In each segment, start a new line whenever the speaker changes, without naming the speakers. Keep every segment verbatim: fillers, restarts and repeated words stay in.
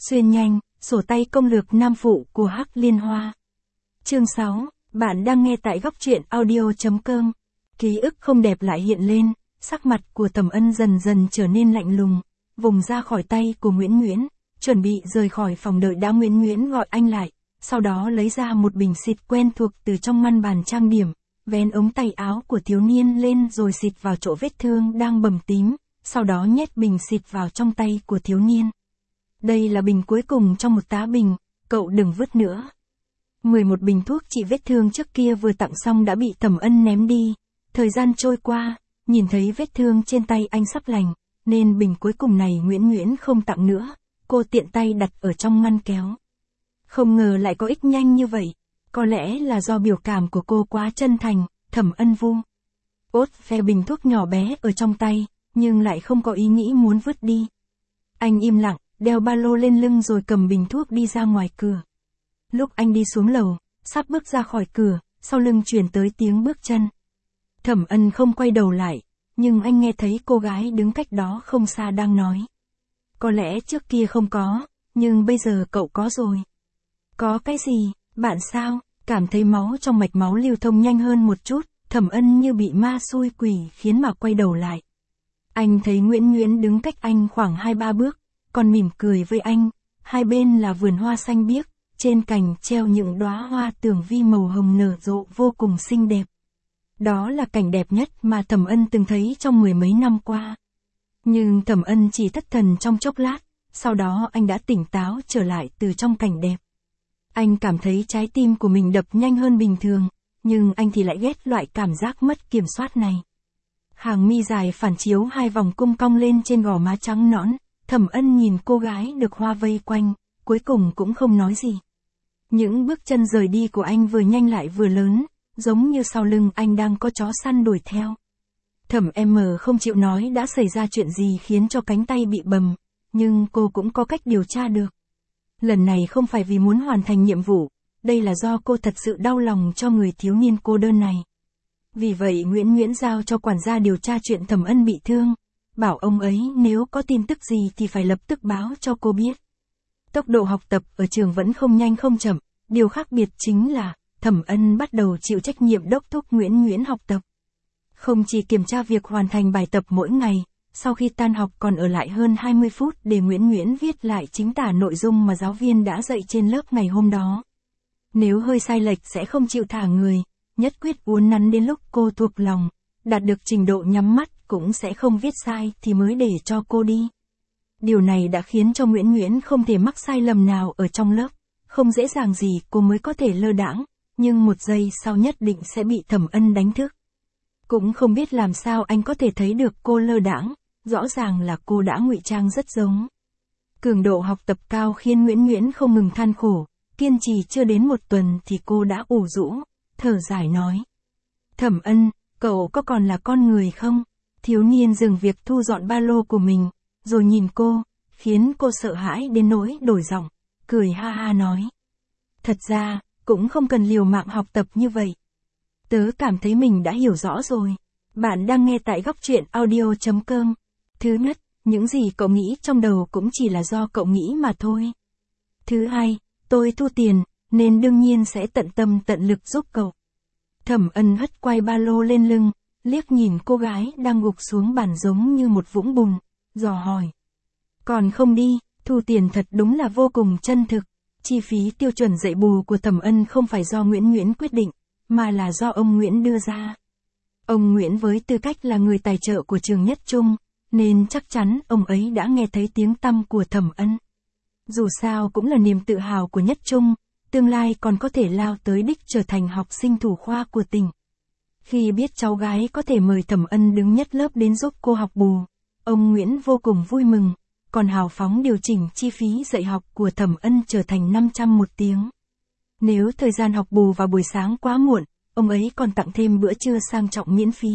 Xuyên nhanh, sổ tay công lược nam phụ của Hắc Liên Hoa. Chương sáu, bạn đang nghe tại góc truyện audio chấm com. Ký ức không đẹp lại hiện lên, sắc mặt của Thẩm Ân dần dần trở nên lạnh lùng, vùng ra khỏi tay của Nguyễn Nguyễn, chuẩn bị rời khỏi phòng đợi đã Nguyễn Nguyễn gọi anh lại, sau đó lấy ra một bình xịt quen thuộc từ trong ngăn bàn trang điểm, vén ống tay áo của thiếu niên lên rồi xịt vào chỗ vết thương đang bầm tím, sau đó nhét bình xịt vào trong tay của thiếu niên. Đây là bình cuối cùng trong một tá bình, cậu đừng vứt nữa. mười một bình thuốc trị vết thương trước kia vừa tặng xong đã bị Thẩm Ân ném đi. Thời gian trôi qua, nhìn thấy vết thương trên tay anh sắp lành, nên bình cuối cùng này Nguyễn Nguyễn không tặng nữa, cô tiện tay đặt ở trong ngăn kéo. Không ngờ lại có ích nhanh như vậy, có lẽ là do biểu cảm của cô quá chân thành, Thẩm Ân vu. Ốt phe bình thuốc nhỏ bé ở trong tay, nhưng lại không có ý nghĩ muốn vứt đi. Anh im lặng, đeo ba lô lên lưng rồi cầm bình thuốc đi ra ngoài cửa. Lúc anh đi xuống lầu, sắp bước ra khỏi cửa, sau lưng truyền tới tiếng bước chân. Thẩm Ân không quay đầu lại, nhưng anh nghe thấy cô gái đứng cách đó không xa đang nói. Có lẽ trước kia không có, nhưng bây giờ cậu có rồi. Có cái gì, bạn sao? Cảm thấy máu trong mạch máu lưu thông nhanh hơn một chút, Thẩm Ân như bị ma xui quỷ khiến mà quay đầu lại. Anh thấy Nguyễn Nguyễn đứng cách anh khoảng hai ba bước, còn mỉm cười với anh, hai bên là vườn hoa xanh biếc, trên cành treo những đóa hoa tường vi màu hồng nở rộ vô cùng xinh đẹp. Đó là cảnh đẹp nhất mà Thẩm Ân từng thấy trong mười mấy năm qua. Nhưng Thẩm Ân chỉ thất thần trong chốc lát, sau đó anh đã tỉnh táo trở lại từ trong cảnh đẹp. Anh cảm thấy trái tim của mình đập nhanh hơn bình thường, nhưng anh thì lại ghét loại cảm giác mất kiểm soát này. Hàng mi dài phản chiếu hai vòng cung cong lên trên gò má trắng nõn, Thẩm Ân nhìn cô gái được hoa vây quanh, cuối cùng cũng không nói gì. Những bước chân rời đi của anh vừa nhanh lại vừa lớn, giống như sau lưng anh đang có chó săn đuổi theo. Thẩm em không chịu nói đã xảy ra chuyện gì khiến cho cánh tay bị bầm, nhưng cô cũng có cách điều tra được. Lần này không phải vì muốn hoàn thành nhiệm vụ, đây là do cô thật sự đau lòng cho người thiếu niên cô đơn này. Vì vậy Nguyễn Nguyễn giao cho quản gia điều tra chuyện Thẩm Ân bị thương, bảo ông ấy nếu có tin tức gì thì phải lập tức báo cho cô biết. Tốc độ học tập ở trường vẫn không nhanh không chậm, điều khác biệt chính là Thẩm Ân bắt đầu chịu trách nhiệm đốc thúc Nguyễn Nguyễn học tập. Không chỉ kiểm tra việc hoàn thành bài tập mỗi ngày, sau khi tan học còn ở lại hơn hai mươi phút để Nguyễn Nguyễn viết lại chính tả nội dung mà giáo viên đã dạy trên lớp ngày hôm đó. Nếu hơi sai lệch sẽ không chịu thả người, nhất quyết uốn nắn đến lúc cô thuộc lòng, đạt được trình độ nhắm mắt cũng sẽ không viết sai thì mới để cho cô đi. Điều này đã khiến cho Nguyễn Nguyễn không thể mắc sai lầm nào ở trong lớp, không dễ dàng gì cô mới có thể lơ đãng, nhưng một giây sau nhất định sẽ bị Thẩm Ân đánh thức. Cũng không biết làm sao anh có thể thấy được cô lơ đãng, rõ ràng là cô đã ngụy trang rất giống. Cường độ học tập cao khiến Nguyễn Nguyễn không ngừng than khổ, kiên trì chưa đến một tuần thì cô đã ủ rũ, thở dài nói. Thẩm Ân, cậu có còn là con người không? Thiếu niên dừng việc thu dọn ba lô của mình, rồi nhìn cô, khiến cô sợ hãi đến nỗi đổi giọng, cười ha ha nói. Thật ra, cũng không cần liều mạng học tập như vậy. Tớ cảm thấy mình đã hiểu rõ rồi. Bạn đang nghe tại góc truyện audio chấm com. Thứ nhất, những gì cậu nghĩ trong đầu cũng chỉ là do cậu nghĩ mà thôi. Thứ hai, tôi thu tiền, nên đương nhiên sẽ tận tâm tận lực giúp cậu. Thẩm Ân hất quay ba lô lên lưng, liếc nhìn cô gái đang gục xuống bàn giống như một vũng bùn, dò hỏi. Còn không đi, thu tiền thật đúng là vô cùng chân thực. Chi phí tiêu chuẩn dạy bù của Thẩm Ân không phải do Nguyễn Nguyễn quyết định, mà là do ông Nguyễn đưa ra. Ông Nguyễn với tư cách là người tài trợ của trường Nhất Trung, nên chắc chắn ông ấy đã nghe thấy tiếng tăm của Thẩm Ân. Dù sao cũng là niềm tự hào của Nhất Trung, tương lai còn có thể lao tới đích trở thành học sinh thủ khoa của tỉnh. Khi biết cháu gái có thể mời Thẩm Ân đứng nhất lớp đến giúp cô học bù, ông Nguyễn vô cùng vui mừng, còn hào phóng điều chỉnh chi phí dạy học của Thẩm Ân trở thành năm trăm một tiếng. Nếu thời gian học bù vào buổi sáng quá muộn, ông ấy còn tặng thêm bữa trưa sang trọng miễn phí.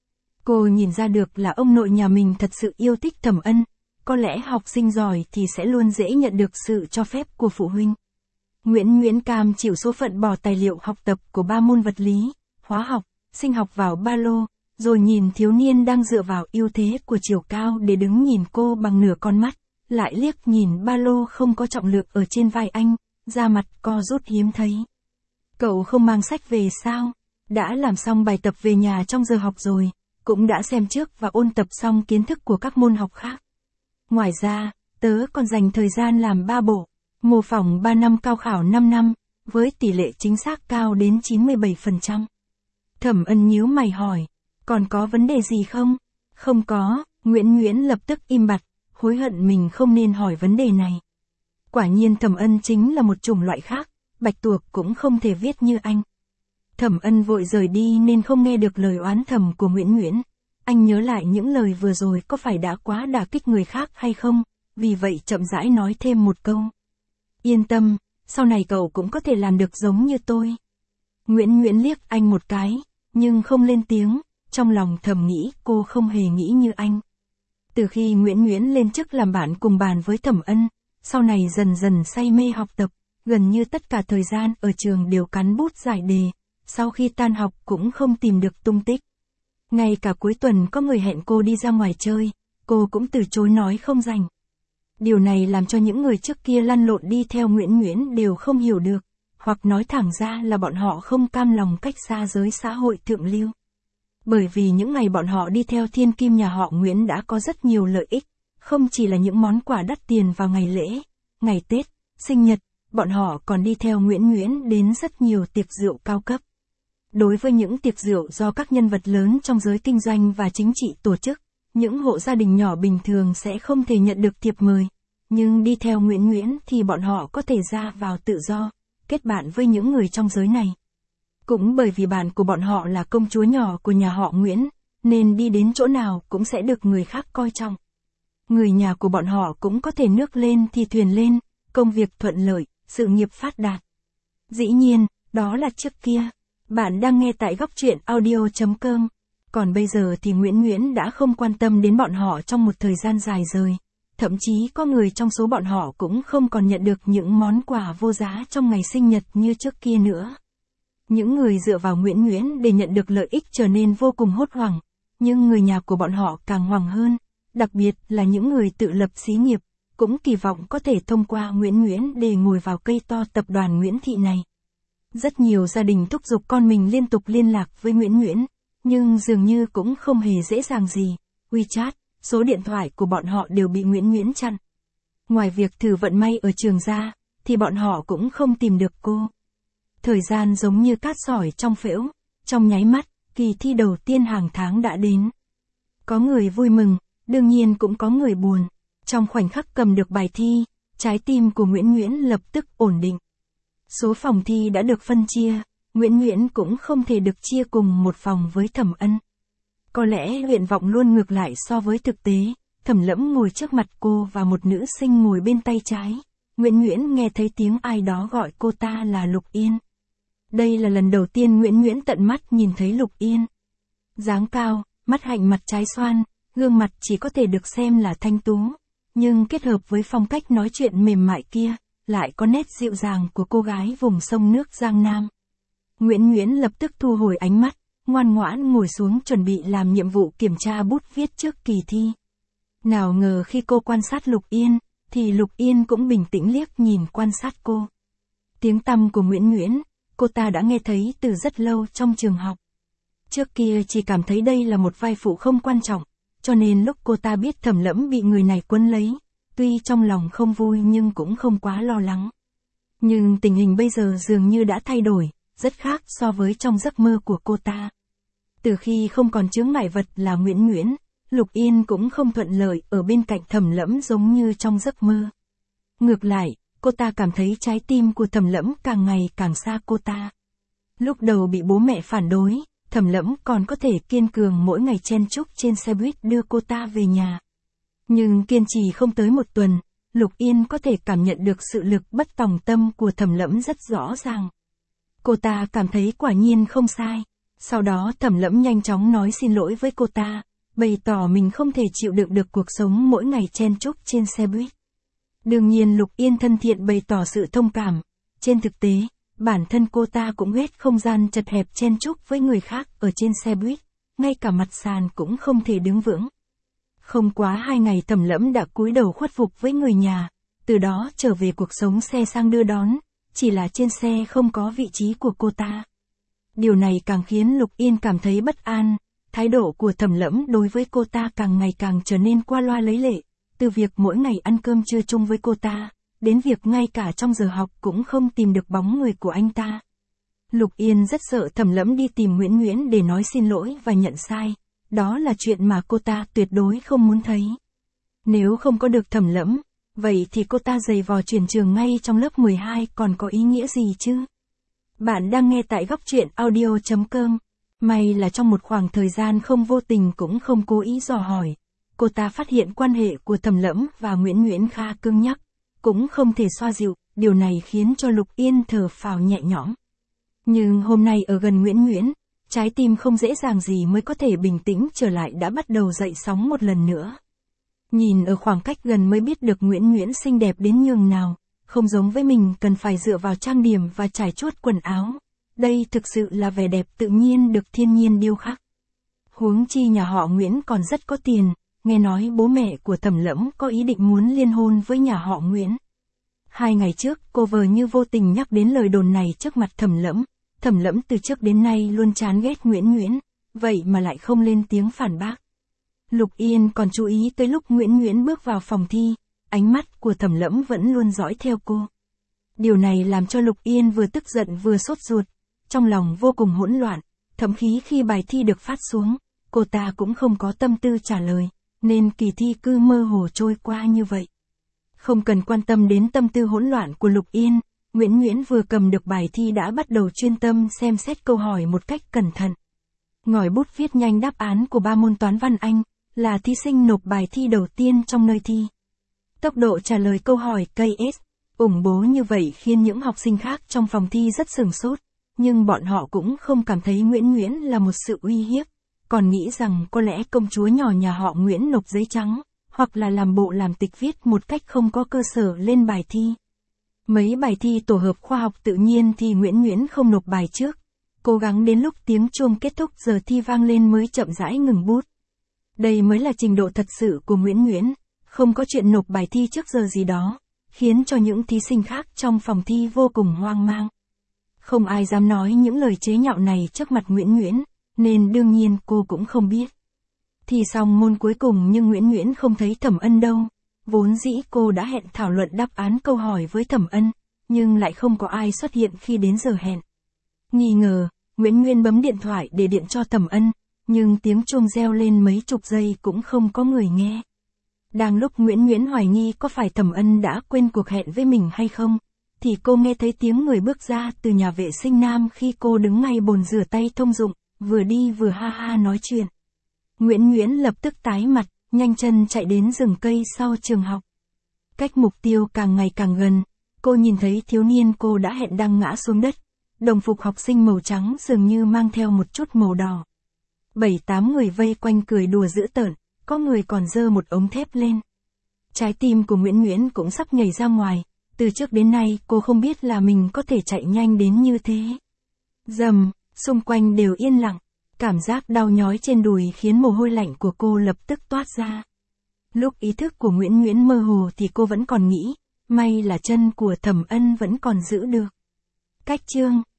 Cô nhìn ra được là ông nội nhà mình thật sự yêu thích Thẩm Ân, có lẽ học sinh giỏi thì sẽ luôn dễ nhận được sự cho phép của phụ huynh. Nguyễn Nguyễn cam chịu số phận bỏ tài liệu học tập của ba môn vật lý, hóa học, sinh học vào ba lô, rồi nhìn thiếu niên đang dựa vào ưu thế của chiều cao để đứng nhìn cô bằng nửa con mắt, lại liếc nhìn ba lô không có trọng lượng ở trên vai anh, da mặt co rút hiếm thấy. Cậu không mang sách về sao? Đã làm xong bài tập về nhà trong giờ học rồi, cũng đã xem trước và ôn tập xong kiến thức của các môn học khác. Ngoài ra, tớ còn dành thời gian làm ba bộ, mô phỏng ba năm cao khảo năm năm, với tỷ lệ chính xác cao đến chín mươi bảy phần trăm. Thẩm Ân nhíu mày hỏi, còn có vấn đề gì không? Không có, Nguyễn Nguyễn lập tức im bặt, hối hận mình không nên hỏi vấn đề này. Quả nhiên Thẩm Ân chính là một chủng loại khác, bạch tuộc cũng không thể viết như anh. Thẩm Ân vội rời đi nên không nghe được lời oán thầm của Nguyễn Nguyễn. Anh nhớ lại những lời vừa rồi có phải đã quá đả kích người khác hay không, vì vậy chậm rãi nói thêm một câu. Yên tâm, sau này cậu cũng có thể làm được giống như tôi. Nguyễn Nguyễn liếc anh một cái, nhưng không lên tiếng, trong lòng thầm nghĩ cô không hề nghĩ như anh. Từ khi Nguyễn Nguyễn lên chức làm bạn cùng bàn với Thẩm Ân, sau này dần dần say mê học tập, gần như tất cả thời gian ở trường đều cắn bút giải đề, sau khi tan học cũng không tìm được tung tích. Ngay cả cuối tuần có người hẹn cô đi ra ngoài chơi, cô cũng từ chối nói không rảnh. Điều này làm cho những người trước kia lăn lộn đi theo Nguyễn Nguyễn đều không hiểu được, hoặc nói thẳng ra là bọn họ không cam lòng cách xa giới xã hội thượng lưu. Bởi vì những ngày bọn họ đi theo thiên kim nhà họ Nguyễn đã có rất nhiều lợi ích, không chỉ là những món quà đắt tiền vào ngày lễ, ngày Tết, sinh nhật, bọn họ còn đi theo Nguyễn Nguyễn đến rất nhiều tiệc rượu cao cấp. Đối với những tiệc rượu do các nhân vật lớn trong giới kinh doanh và chính trị tổ chức, những hộ gia đình nhỏ bình thường sẽ không thể nhận được thiệp mời, nhưng đi theo Nguyễn Nguyễn thì bọn họ có thể ra vào tự do, kết bạn với những người trong giới này. Cũng bởi vì bạn của bọn họ là công chúa nhỏ của nhà họ Nguyễn, nên đi đến chỗ nào cũng sẽ được người khác coi trọng. Người nhà của bọn họ cũng có thể nước lên thì thuyền lên, công việc thuận lợi, sự nghiệp phát đạt. Dĩ nhiên, đó là trước kia. Bạn đang nghe tại góc truyện audio chấm com. Còn bây giờ thì Nguyễn Nguyễn đã không quan tâm đến bọn họ trong một thời gian dài rồi. Thậm chí có người trong số bọn họ cũng không còn nhận được những món quà vô giá trong ngày sinh nhật như trước kia nữa. Những người dựa vào Nguyễn Nguyễn để nhận được lợi ích trở nên vô cùng hốt hoảng, nhưng người nhà của bọn họ càng hoảng hơn, đặc biệt là những người tự lập xí nghiệp, cũng kỳ vọng có thể thông qua Nguyễn Nguyễn để ngồi vào cây to tập đoàn Nguyễn Thị này. Rất nhiều gia đình thúc giục con mình liên tục liên lạc với Nguyễn Nguyễn, nhưng dường như cũng không hề dễ dàng gì. WeChat, số điện thoại của bọn họ đều bị Nguyễn Nguyễn chặn. Ngoài việc thử vận may ở trường ra, thì bọn họ cũng không tìm được cô. Thời gian giống như cát sỏi trong phễu, trong nháy mắt, kỳ thi đầu tiên hàng tháng đã đến. Có người vui mừng, đương nhiên cũng có người buồn. Trong khoảnh khắc cầm được bài thi, trái tim của Nguyễn Nguyễn lập tức ổn định. Số phòng thi đã được phân chia, Nguyễn Nguyễn cũng không thể được chia cùng một phòng với Thẩm Ân. Có lẽ nguyện vọng luôn ngược lại so với thực tế, Thẩm Lẫm ngồi trước mặt cô và một nữ sinh ngồi bên tay trái. Nguyễn Nguyễn nghe thấy tiếng ai đó gọi cô ta là Lục Yên. Đây là lần đầu tiên Nguyễn Nguyễn tận mắt nhìn thấy Lục Yên. Dáng cao, mắt hạnh mặt trái xoan, gương mặt chỉ có thể được xem là thanh tú, nhưng kết hợp với phong cách nói chuyện mềm mại kia, lại có nét dịu dàng của cô gái vùng sông nước Giang Nam. Nguyễn Nguyễn lập tức thu hồi ánh mắt, ngoan ngoãn ngồi xuống chuẩn bị làm nhiệm vụ kiểm tra bút viết trước kỳ thi. Nào ngờ khi cô quan sát Lục Yên, thì Lục Yên cũng bình tĩnh liếc nhìn quan sát cô. Tiếng tăm của Nguyễn Nguyễn, cô ta đã nghe thấy từ rất lâu trong trường học. Trước kia chỉ cảm thấy đây là một vai phụ không quan trọng, cho nên lúc cô ta biết Thẩm Lẫm bị người này quấn lấy, tuy trong lòng không vui nhưng cũng không quá lo lắng. Nhưng tình hình bây giờ dường như đã thay đổi, rất khác so với trong giấc mơ của cô ta. Từ khi không còn chướng ngại vật là Nguyễn Nguyễn, Lục Yên cũng không thuận lợi ở bên cạnh Thẩm Lẫm giống như trong giấc mơ. Ngược lại, cô ta cảm thấy trái tim của Thẩm Lẫm càng ngày càng xa cô ta. Lúc đầu bị bố mẹ phản đối, Thẩm Lẫm còn có thể kiên cường mỗi ngày chen chúc trên xe buýt đưa cô ta về nhà. Nhưng kiên trì không tới một tuần, Lục Yên có thể cảm nhận được sự lực bất tòng tâm của Thẩm Lẫm rất rõ ràng. Cô ta cảm thấy quả nhiên không sai. Sau đó Thẩm Lẫm nhanh chóng nói xin lỗi với cô ta, bày tỏ mình không thể chịu đựng được cuộc sống mỗi ngày chen chúc trên xe buýt. Đương nhiên Lục Yên thân thiện bày tỏ sự thông cảm. Trên thực tế, bản thân cô ta cũng ghét không gian chật hẹp chen chúc với người khác ở trên xe buýt, ngay cả mặt sàn cũng không thể đứng vững. Không quá hai ngày Thẩm Lẫm đã cúi đầu khuất phục với người nhà, từ đó trở về cuộc sống xe sang đưa đón, chỉ là trên xe không có vị trí của cô ta. Điều này càng khiến Lục Yên cảm thấy bất an, thái độ của Thẩm Lẫm đối với cô ta càng ngày càng trở nên qua loa lấy lệ, từ việc mỗi ngày ăn cơm trưa chung với cô ta, đến việc ngay cả trong giờ học cũng không tìm được bóng người của anh ta. Lục Yên rất sợ Thẩm Lẫm đi tìm Nguyễn Nguyễn để nói xin lỗi và nhận sai, đó là chuyện mà cô ta tuyệt đối không muốn thấy. Nếu không có được Thẩm Lẫm, vậy thì cô ta giày vò chuyển trường ngay trong lớp mười hai còn có ý nghĩa gì chứ? Bạn đang nghe tại góc truyện audio chấm com. May là trong một khoảng thời gian không vô tình cũng không cố ý dò hỏi, cô ta phát hiện quan hệ của Thẩm Lẫm và Nguyễn Nguyễn khá cứng nhắc, cũng không thể xoa dịu, điều này khiến cho Lục Yên thở phào nhẹ nhõm. Nhưng hôm nay ở gần Nguyễn Nguyễn, trái tim không dễ dàng gì mới có thể bình tĩnh trở lại đã bắt đầu dậy sóng một lần nữa. Nhìn ở khoảng cách gần mới biết được Nguyễn Nguyễn xinh đẹp đến nhường nào, không giống với mình cần phải dựa vào trang điểm và trải chuốt quần áo. Đây thực sự là vẻ đẹp tự nhiên được thiên nhiên điêu khắc. Huống chi nhà họ Nguyễn còn rất có tiền, nghe nói bố mẹ của Thẩm Lẫm có ý định muốn liên hôn với nhà họ Nguyễn. Hai ngày trước cô vờ như vô tình nhắc đến lời đồn này trước mặt Thẩm Lẫm. Thẩm Lẫm từ trước đến nay luôn chán ghét Nguyễn Nguyễn, vậy mà lại không lên tiếng phản bác. Lục Yên còn chú ý tới lúc Nguyễn Nguyễn bước vào phòng thi, ánh mắt của Thẩm Lẫm vẫn luôn dõi theo cô. Điều này làm cho Lục Yên vừa tức giận vừa sốt ruột, trong lòng vô cùng hỗn loạn, thậm chí khi bài thi được phát xuống, cô ta cũng không có tâm tư trả lời, nên kỳ thi cứ mơ hồ trôi qua như vậy. Không cần quan tâm đến tâm tư hỗn loạn của Lục Yên, Nguyễn Nguyễn vừa cầm được bài thi đã bắt đầu chuyên tâm xem xét câu hỏi một cách cẩn thận. Ngòi bút viết nhanh đáp án của ba môn toán văn Anh, là thí sinh nộp bài thi đầu tiên trong nơi thi. Tốc độ trả lời câu hỏi ca ét, ủng bố như vậy khiến những học sinh khác trong phòng thi rất sửng sốt, nhưng bọn họ cũng không cảm thấy Nguyễn Nguyễn là một sự uy hiếp, còn nghĩ rằng có lẽ công chúa nhỏ nhà họ Nguyễn nộp giấy trắng, hoặc là làm bộ làm tịch viết một cách không có cơ sở lên bài thi. Mấy bài thi tổ hợp khoa học tự nhiên thì Nguyễn Nguyễn không nộp bài trước, cố gắng đến lúc tiếng chuông kết thúc giờ thi vang lên mới chậm rãi ngừng bút. Đây mới là trình độ thật sự của Nguyễn Nguyễn, không có chuyện nộp bài thi trước giờ gì đó, khiến cho những thí sinh khác trong phòng thi vô cùng hoang mang. Không ai dám nói những lời chế nhạo này trước mặt Nguyễn Nguyễn, nên đương nhiên cô cũng không biết. Thì xong môn cuối cùng nhưng Nguyễn Nguyễn không thấy Thẩm Ân đâu. Vốn dĩ cô đã hẹn thảo luận đáp án câu hỏi với Thẩm Ân, nhưng lại không có ai xuất hiện khi đến giờ hẹn. Nghi ngờ, Nguyễn Nguyễn bấm điện thoại để điện cho Thẩm Ân, nhưng tiếng chuông reo lên mấy chục giây cũng không có người nghe. Đang lúc Nguyễn Nguyễn hoài nghi có phải Thẩm Ân đã quên cuộc hẹn với mình hay không, thì cô nghe thấy tiếng người bước ra từ nhà vệ sinh nam khi cô đứng ngay bồn rửa tay thông dụng, vừa đi vừa ha ha nói chuyện. Nguyễn Nguyễn lập tức tái mặt, nhanh chân chạy đến rừng cây sau trường học. Cách mục tiêu càng ngày càng gần, cô nhìn thấy thiếu niên cô đã hẹn đang ngã xuống đất, đồng phục học sinh màu trắng dường như mang theo một chút màu đỏ. Bảy tám người vây quanh cười đùa dữ tợn, có người còn giơ một ống thép lên. Trái tim của Nguyễn Nguyễn cũng sắp nhảy ra ngoài, từ trước đến nay cô không biết là mình có thể chạy nhanh đến như thế. Rầm, xung quanh đều yên lặng, cảm giác đau nhói trên đùi khiến mồ hôi lạnh của cô lập tức toát ra. Lúc ý thức của Nguyễn Nguyễn mơ hồ thì cô vẫn còn nghĩ, may là chân của Thẩm Ân vẫn còn giữ được. Cách chương,